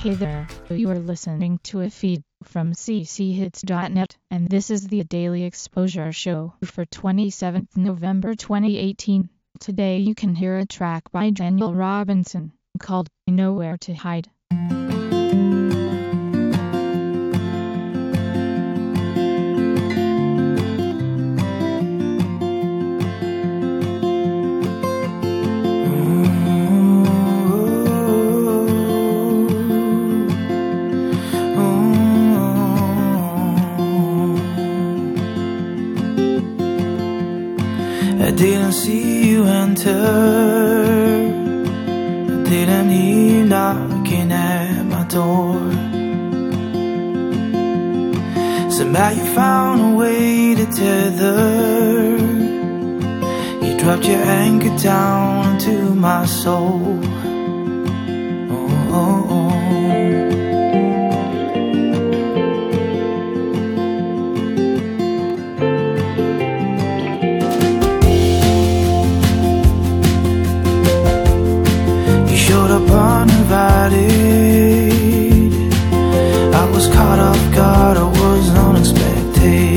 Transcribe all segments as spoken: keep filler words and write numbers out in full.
Hey there, you are listening to a feed from c c hits dot net, and this is the Daily Exposure Show for twenty-seventh November twenty eighteen. Today you can hear a track by Daniel Robinson, called Nowhere to Hide. I didn't see you enter, I didn't hear you knocking at my door. Somehow you found a way to tether, you dropped your anchor down into my soul. Oh, oh, oh. Uninvited, I was caught off guard, I was unexpected.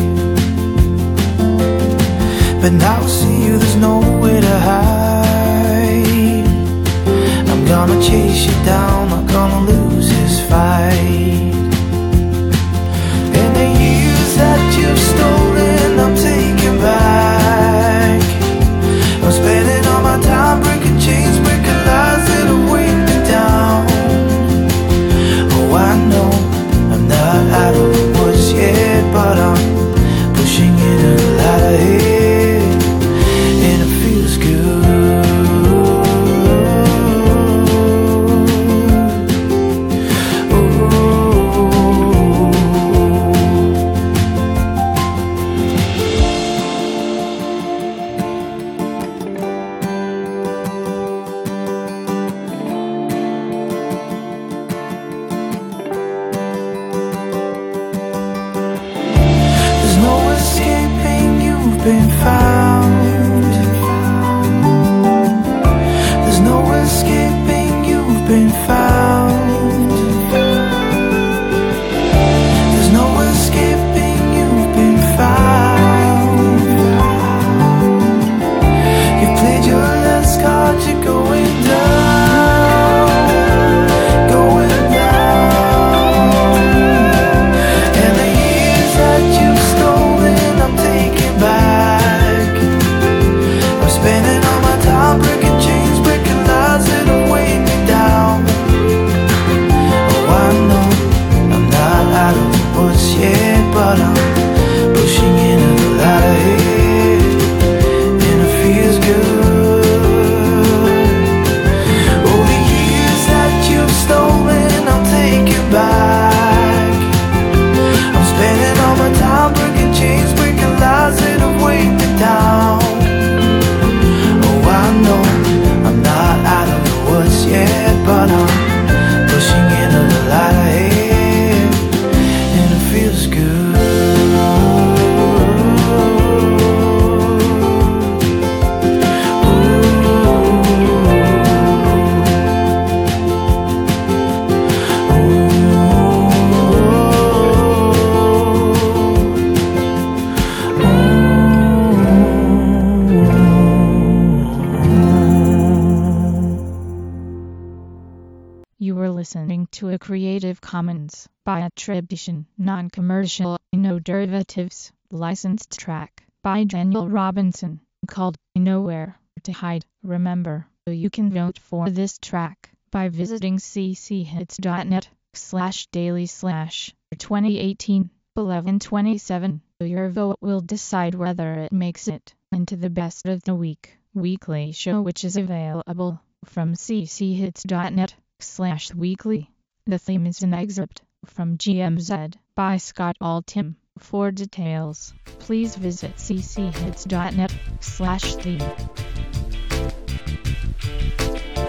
But now I see you, there's nowhere to hide. I'm gonna chase you down, not gonna lose this fight. And the years that you've stolen, I'm taking back. I'm spending all my time breaking chains, breaking lies that have weighed me down. Oh, I know I'm not out of the woods yet, but I'm pushing it a lot ahead, and it feels good. Been found. There's no escaping, you've been found. There's no escaping, you've been found. You've played your last card, you're going down, going down. And the years that you've stolen, I'm taking back. Breaking chains, breaking lies that have weighed me down. Oh, I know I'm not out of the woods yet, but I'm pushing in a lot ahead, and it feels good. Oh, the years that you've stolen, I'm taking back. I'm spending all my time breaking chains, breaking lies that have weighed me down. I know I'm not out of the woods yet, but I'm pushing in a lot ahead, and it feels good. You were listening to a Creative Commons by attribution, non-commercial, no derivatives, licensed track by Daniel Robinson, called Nowhere to Hide. Remember, you can vote for this track by visiting c c hits dot net slash daily slash twenty eighteen eleven twenty-seven. Your vote will decide whether it makes it into the Best of the Week weekly show, which is available from c c hits dot net slash weekly. The theme is an excerpt from G M Z by Scott Altham. For details, please visit c c hits dot net slash theme.